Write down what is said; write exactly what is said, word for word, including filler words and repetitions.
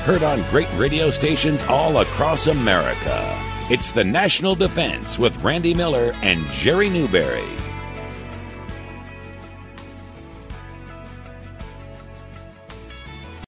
heard on great radio stations all across America. It's the National Defense with Randy Miller and Jerry Newberry.